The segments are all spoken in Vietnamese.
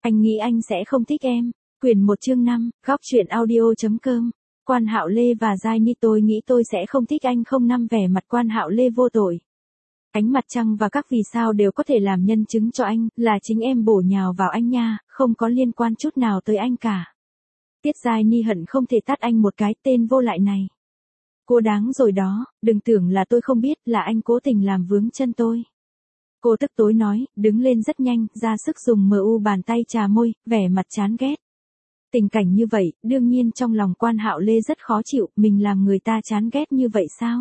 Anh nghĩ anh sẽ không thích em. Quyển 1 chương 5, góc truyện audio.com. Quan Hạo Lê và Giai Ni, tôi nghĩ tôi sẽ không thích anh. 05 Vẻ mặt Quan Hạo Lê vô tội. Ánh mặt trăng và các vì sao đều có thể làm nhân chứng cho anh, là chính em bổ nhào vào anh nha, không có liên quan chút nào tới anh cả. Tiết Giai Ni hận không thể tát anh một cái, tên vô lại này. Cô đáng rồi đó, đừng tưởng là tôi không biết, là anh cố tình làm vướng chân tôi. Cô tức tối nói, đứng lên rất nhanh, ra sức dùng bàn tay chà môi, vẻ mặt chán ghét. Tình cảnh như vậy, đương nhiên trong lòng Quan Hạo Lê rất khó chịu, mình làm người ta chán ghét như vậy sao?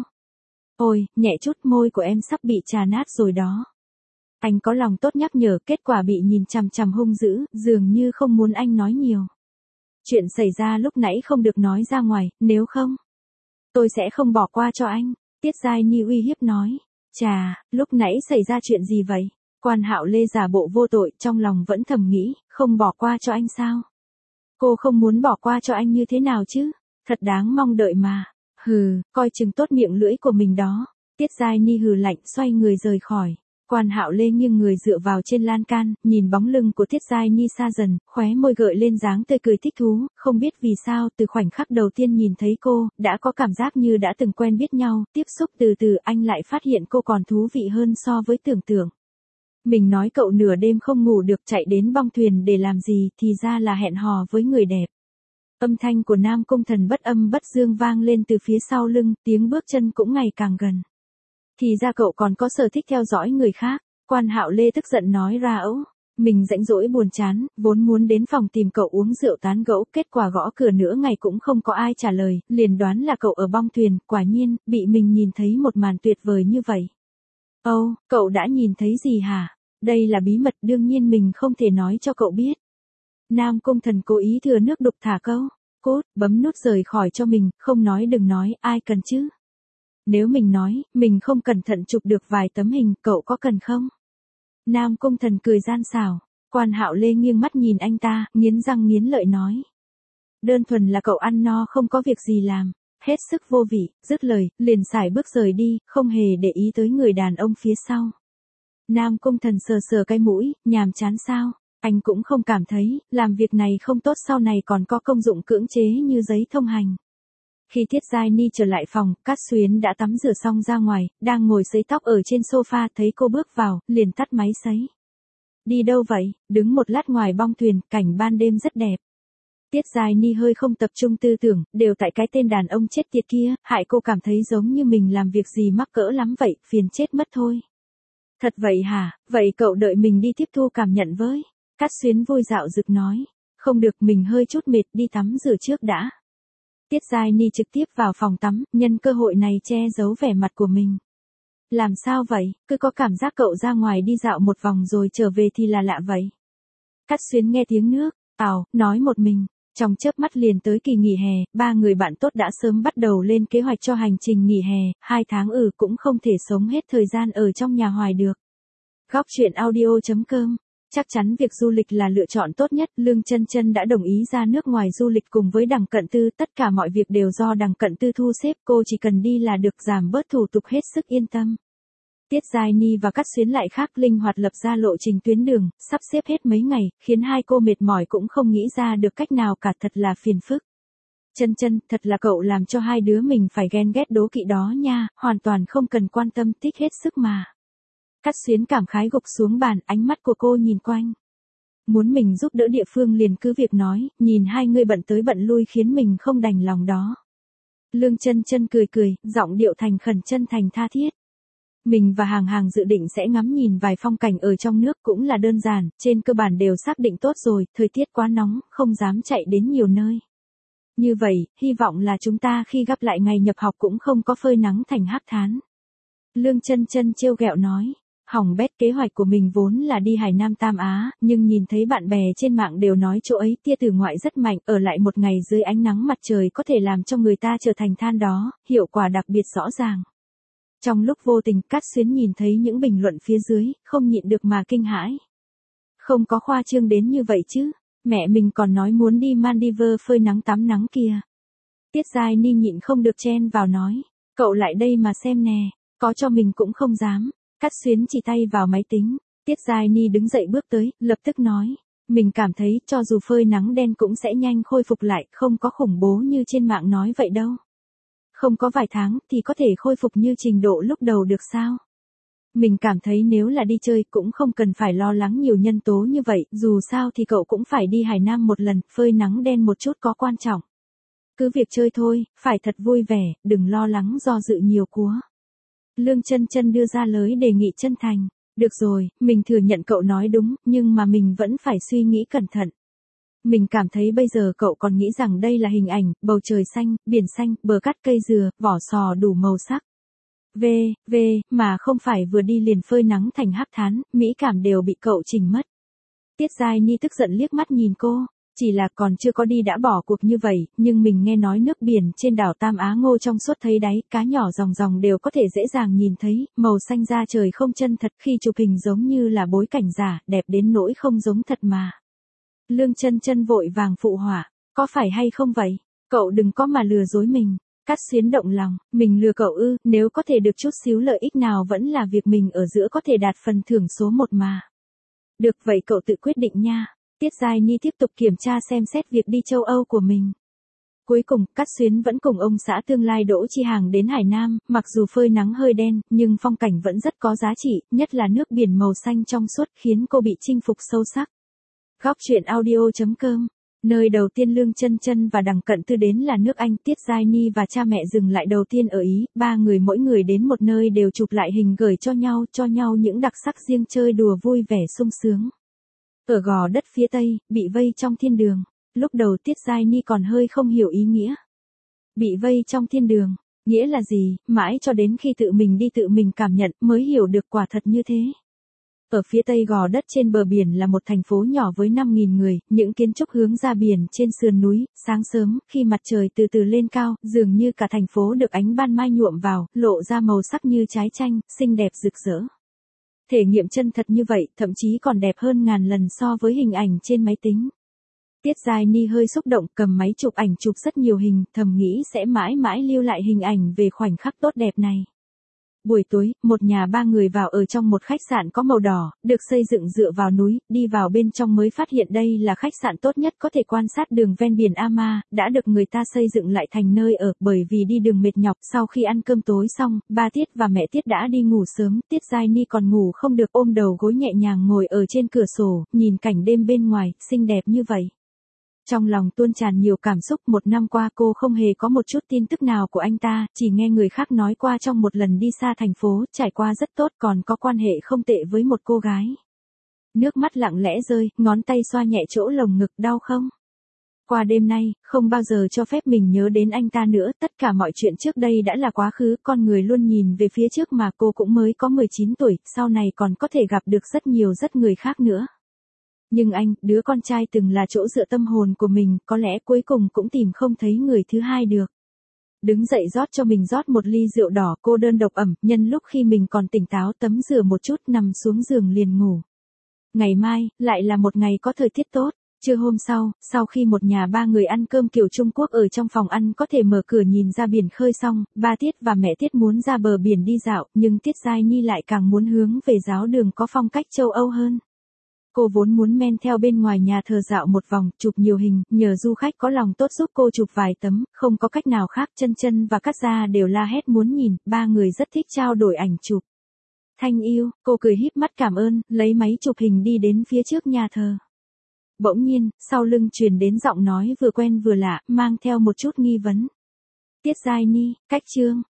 Ôi, nhẹ chút, môi của em sắp bị chà nát rồi đó. Anh có lòng tốt nhắc nhở, kết quả bị nhìn chằm chằm hung dữ, dường như không muốn anh nói nhiều. Chuyện xảy ra lúc nãy không được nói ra ngoài, nếu không, tôi sẽ không bỏ qua cho anh. Tiết Giai Ni uy hiếp nói. Chà, lúc nãy xảy ra chuyện gì vậy? Quan Hạo Lê giả bộ vô tội, trong lòng vẫn thầm nghĩ, không bỏ qua cho anh sao? Cô không muốn bỏ qua cho anh như thế nào chứ? Thật đáng mong đợi mà. Hừ, coi chừng tốt miệng lưỡi của mình đó. Tiết Giai Ni hừ lạnh, xoay người rời khỏi. Quan Hạo Lê nghiêng người dựa vào trên lan can, nhìn bóng lưng của Tiết Giai Ni xa dần, khóe môi gợi lên dáng tươi cười thích thú, không biết vì sao từ khoảnh khắc đầu tiên nhìn thấy cô, đã có cảm giác như đã từng quen biết nhau, tiếp xúc từ từ anh lại phát hiện cô còn thú vị hơn so với tưởng tượng. Mình nói cậu nửa đêm không ngủ được chạy đến bong thuyền để làm gì, thì ra là hẹn hò với người đẹp. Âm thanh của Nam Cung Thần bất âm bất dương vang lên từ phía sau lưng, tiếng bước chân cũng ngày càng gần. Thì ra cậu còn có sở thích theo dõi người khác. Quan Hạo Lê tức giận nói ra ấu. Mình rãnh rỗi buồn chán, vốn muốn đến phòng tìm cậu uống rượu tán gẫu, kết quả gõ cửa nửa ngày cũng không có ai trả lời, liền đoán là cậu ở bong thuyền, quả nhiên, bị mình nhìn thấy một màn tuyệt vời như vậy. Ồ, cậu đã nhìn thấy gì hả? Đây là bí mật, đương nhiên mình không thể nói cho cậu biết. Nam Cung Thần cố ý thừa nước đục thả câu. Cốt, bấm nút rời khỏi cho mình, không nói đừng nói, ai cần chứ? Nếu mình nói, mình không cẩn thận chụp được vài tấm hình, cậu có cần không? Nam Cung Thần cười gian xảo. Quan Hạo Lê nghiêng mắt nhìn anh ta, nghiến răng nghiến lợi nói. Đơn thuần là cậu ăn no không có việc gì làm, hết sức vô vị, dứt lời, liền sải bước rời đi, không hề để ý tới người đàn ông phía sau. Nam Cung Thần sờ sờ cái mũi, nhàm chán sao? Anh cũng không cảm thấy, làm việc này không tốt, sau này còn có công dụng cưỡng chế như giấy thông hành. Khi Tiết Giai Ni trở lại phòng, Cát Xuyến đã tắm rửa xong ra ngoài, đang ngồi sấy tóc ở trên sofa, thấy cô bước vào, liền tắt máy sấy. Đi đâu vậy? Đứng một lát ngoài bong thuyền, cảnh ban đêm rất đẹp. Tiết Giai Ni hơi không tập trung tư tưởng, đều tại cái tên đàn ông chết tiệt kia, hại cô cảm thấy giống như mình làm việc gì mắc cỡ lắm vậy, phiền chết mất thôi. Thật vậy hả? Vậy cậu đợi mình đi tiếp thu cảm nhận với. Cát Xuyến vui dạo dực nói. Không được, mình hơi chút mệt, đi tắm rửa trước đã. Tiết Giai Ni trực tiếp vào phòng tắm, nhân cơ hội này che giấu vẻ mặt của mình. Làm sao vậy, cứ có cảm giác cậu ra ngoài đi dạo một vòng rồi trở về thì là lạ vậy. Cát Xuyến nghe tiếng nước, nói một mình. Trong chớp mắt liền tới kỳ nghỉ hè, ba người bạn tốt đã sớm bắt đầu lên kế hoạch cho hành trình nghỉ hè, 2 tháng cũng không thể sống hết thời gian ở trong nhà hoài được. Góc truyện audio.com. Chắc chắn việc du lịch là lựa chọn tốt nhất, Lương Chân Chân đã đồng ý ra nước ngoài du lịch cùng với Đằng Cận Tư, tất cả mọi việc đều do Đằng Cận Tư thu xếp, cô chỉ cần đi là được, giảm bớt thủ tục hết sức yên tâm. Tiết Giai Ni và Cát Xuyến lại khác, linh hoạt lập ra lộ trình tuyến đường, sắp xếp hết mấy ngày, khiến hai cô mệt mỏi cũng không nghĩ ra được cách nào cả, thật là phiền phức. Chân Chân, thật là cậu làm cho hai đứa mình phải ghen ghét đố kỵ đó nha, hoàn toàn không cần quan tâm, thích hết sức mà. Cát Xuyến cảm khái gục xuống bàn, ánh mắt của cô nhìn quanh. Muốn mình giúp đỡ địa phương liền cứ việc nói, nhìn hai người bận tới bận lui khiến mình không đành lòng đó. Lương Chân Chân cười cười, giọng điệu thành khẩn chân thành tha thiết. Mình và Hàng dự định sẽ ngắm nhìn vài phong cảnh ở trong nước, cũng là đơn giản, trên cơ bản đều xác định tốt rồi, thời tiết quá nóng, không dám chạy đến nhiều nơi. Như vậy, hy vọng là chúng ta khi gặp lại ngày nhập học cũng không có phơi nắng thành hắc thán. Lương Chân Chân trêu ghẹo nói. Hỏng bét, kế hoạch của mình vốn là đi Hải Nam Tam Á, nhưng nhìn thấy bạn bè trên mạng đều nói chỗ ấy tia tử ngoại rất mạnh, ở lại một ngày dưới ánh nắng mặt trời có thể làm cho người ta trở thành than đó, hiệu quả đặc biệt rõ ràng. Trong lúc vô tình, Cát Xuyến nhìn thấy những bình luận phía dưới, không nhịn được mà kinh hãi. Không có khoa trương đến như vậy chứ, mẹ mình còn nói muốn đi Maldives phơi nắng tắm nắng kìa. Tiết Giai Ni nhịn không được chen vào nói, cậu lại đây mà xem nè, có cho mình cũng không dám. Cát Xuyến chỉ tay vào máy tính, Tiết Giai Ni đứng dậy bước tới, lập tức nói, Mình cảm thấy cho dù phơi nắng đen cũng sẽ nhanh khôi phục lại, không có khủng bố như trên mạng nói vậy đâu. Không có vài tháng thì có thể khôi phục như trình độ lúc đầu được sao? Mình cảm thấy nếu là đi chơi cũng không cần phải lo lắng nhiều nhân tố như vậy, dù sao thì cậu cũng phải đi Hải Nam một lần, phơi nắng đen một chút có quan trọng. Cứ việc chơi thôi, phải thật vui vẻ, đừng lo lắng do dự nhiều quá. Lương Chân Chân đưa ra lời đề nghị chân thành. Được rồi, mình thừa nhận cậu nói đúng, nhưng mà mình vẫn phải suy nghĩ cẩn thận. Mình cảm thấy bây giờ cậu còn nghĩ rằng đây là hình ảnh, bầu trời xanh, biển xanh, bờ cát cây dừa, vỏ sò đủ màu sắc. Mà không phải vừa đi liền phơi nắng thành hắc thán, mỹ cảm đều bị cậu chỉnh mất. Tiết Giai Ni tức giận liếc mắt nhìn cô, chỉ là còn chưa có đi đã bỏ cuộc như vậy, nhưng mình nghe nói nước biển trên đảo Tam Á Ngô trong suốt thấy đáy, cá nhỏ ròng ròng đều có thể dễ dàng nhìn thấy, màu xanh da trời không chân thật khi chụp hình giống như là bối cảnh giả, đẹp đến nỗi không giống thật mà. Lương Chân Chân vội vàng phụ họa, có phải hay không vậy? Cậu đừng có mà lừa dối mình. Cát Xuyến động lòng, mình lừa cậu ư, nếu có thể được chút xíu lợi ích nào vẫn là việc mình ở giữa có thể đạt phần thưởng số 1 mà. Được vậy cậu tự quyết định nha. Tiết Giai Ni tiếp tục kiểm tra xem xét việc đi châu Âu của mình. Cuối cùng, Cát Xuyến vẫn cùng ông xã tương lai Đỗ Chi Hàng đến Hải Nam, mặc dù phơi nắng hơi đen, nhưng phong cảnh vẫn rất có giá trị, nhất là nước biển màu xanh trong suốt khiến cô bị chinh phục sâu sắc. Góc truyện audio.com. Nơi đầu tiên Lương Chân Chân và Đằng Cận Tư đến là nước Anh, Tiết Giai Ni và cha mẹ dừng lại đầu tiên ở Ý, ba người mỗi người đến một nơi đều chụp lại hình gửi cho nhau những đặc sắc riêng chơi đùa vui vẻ sung sướng. Ở Gò Đất phía Tây, bị vây trong thiên đường, lúc đầu Tiết Giai Ni còn hơi không hiểu ý nghĩa. Bị vây trong thiên đường, nghĩa là gì, mãi cho đến khi tự mình đi tự mình cảm nhận mới hiểu được quả thật như thế. Ở phía tây Gò Đất trên bờ biển là một thành phố nhỏ với 5.000 người, những kiến trúc hướng ra biển trên sườn núi, sáng sớm, khi mặt trời từ từ lên cao, dường như cả thành phố được ánh ban mai nhuộm vào, lộ ra màu sắc như trái chanh, xinh đẹp rực rỡ. Thể nghiệm chân thật như vậy, thậm chí còn đẹp hơn ngàn lần so với hình ảnh trên máy tính. Tiết Giai Ni hơi xúc động, cầm máy chụp ảnh chụp rất nhiều hình, thầm nghĩ sẽ mãi mãi lưu lại hình ảnh về khoảnh khắc tốt đẹp này. Buổi tối, một nhà ba người vào ở trong một khách sạn có màu đỏ, được xây dựng dựa vào núi, đi vào bên trong mới phát hiện đây là khách sạn tốt nhất có thể quan sát đường ven biển Ama, đã được người ta xây dựng lại thành nơi ở, bởi vì đi đường mệt nhọc. Sau khi ăn cơm tối xong, ba Tiết và mẹ Tiết đã đi ngủ sớm, Tiết Giai Ni còn ngủ không được, ôm đầu gối nhẹ nhàng ngồi ở trên cửa sổ, nhìn cảnh đêm bên ngoài, xinh đẹp như vậy. Trong lòng tuôn tràn nhiều cảm xúc, một năm qua cô không hề có một chút tin tức nào của anh ta, chỉ nghe người khác nói qua trong một lần đi xa thành phố, trải qua rất tốt, còn có quan hệ không tệ với một cô gái. Nước mắt lặng lẽ rơi, ngón tay xoa nhẹ chỗ lồng ngực, đau không? Qua đêm nay, không bao giờ cho phép mình nhớ đến anh ta nữa, tất cả mọi chuyện trước đây đã là quá khứ, con người luôn nhìn về phía trước mà, cô cũng mới có 19 tuổi, sau này còn có thể gặp được rất người khác nữa. Nhưng anh, đứa con trai từng là chỗ dựa tâm hồn của mình, có lẽ cuối cùng cũng tìm không thấy người thứ hai được. Đứng dậy rót cho mình rót một ly rượu đỏ, cô đơn độc ẩm, nhân lúc khi mình còn tỉnh táo tắm rửa một chút, nằm xuống giường liền ngủ. Ngày mai, lại là một ngày có thời tiết tốt. Trưa hôm sau khi một nhà ba người ăn cơm kiểu Trung Quốc ở trong phòng ăn có thể mở cửa nhìn ra biển khơi xong, ba Tiết và mẹ Tiết muốn ra bờ biển đi dạo, nhưng Tiết Giai Ni lại càng muốn hướng về giáo đường có phong cách châu Âu hơn. Cô vốn muốn men theo bên ngoài nhà thờ dạo một vòng, chụp nhiều hình, nhờ du khách có lòng tốt giúp cô chụp vài tấm, không có cách nào khác, Chân Chân và Cát Gia đều la hét muốn nhìn, ba người rất thích trao đổi ảnh chụp. Thanh yêu, cô cười híp mắt cảm ơn, lấy máy chụp hình đi đến phía trước nhà thờ. Bỗng nhiên, sau lưng truyền đến giọng nói vừa quen vừa lạ, mang theo một chút nghi vấn. Tiết Giai Ni, cách chương.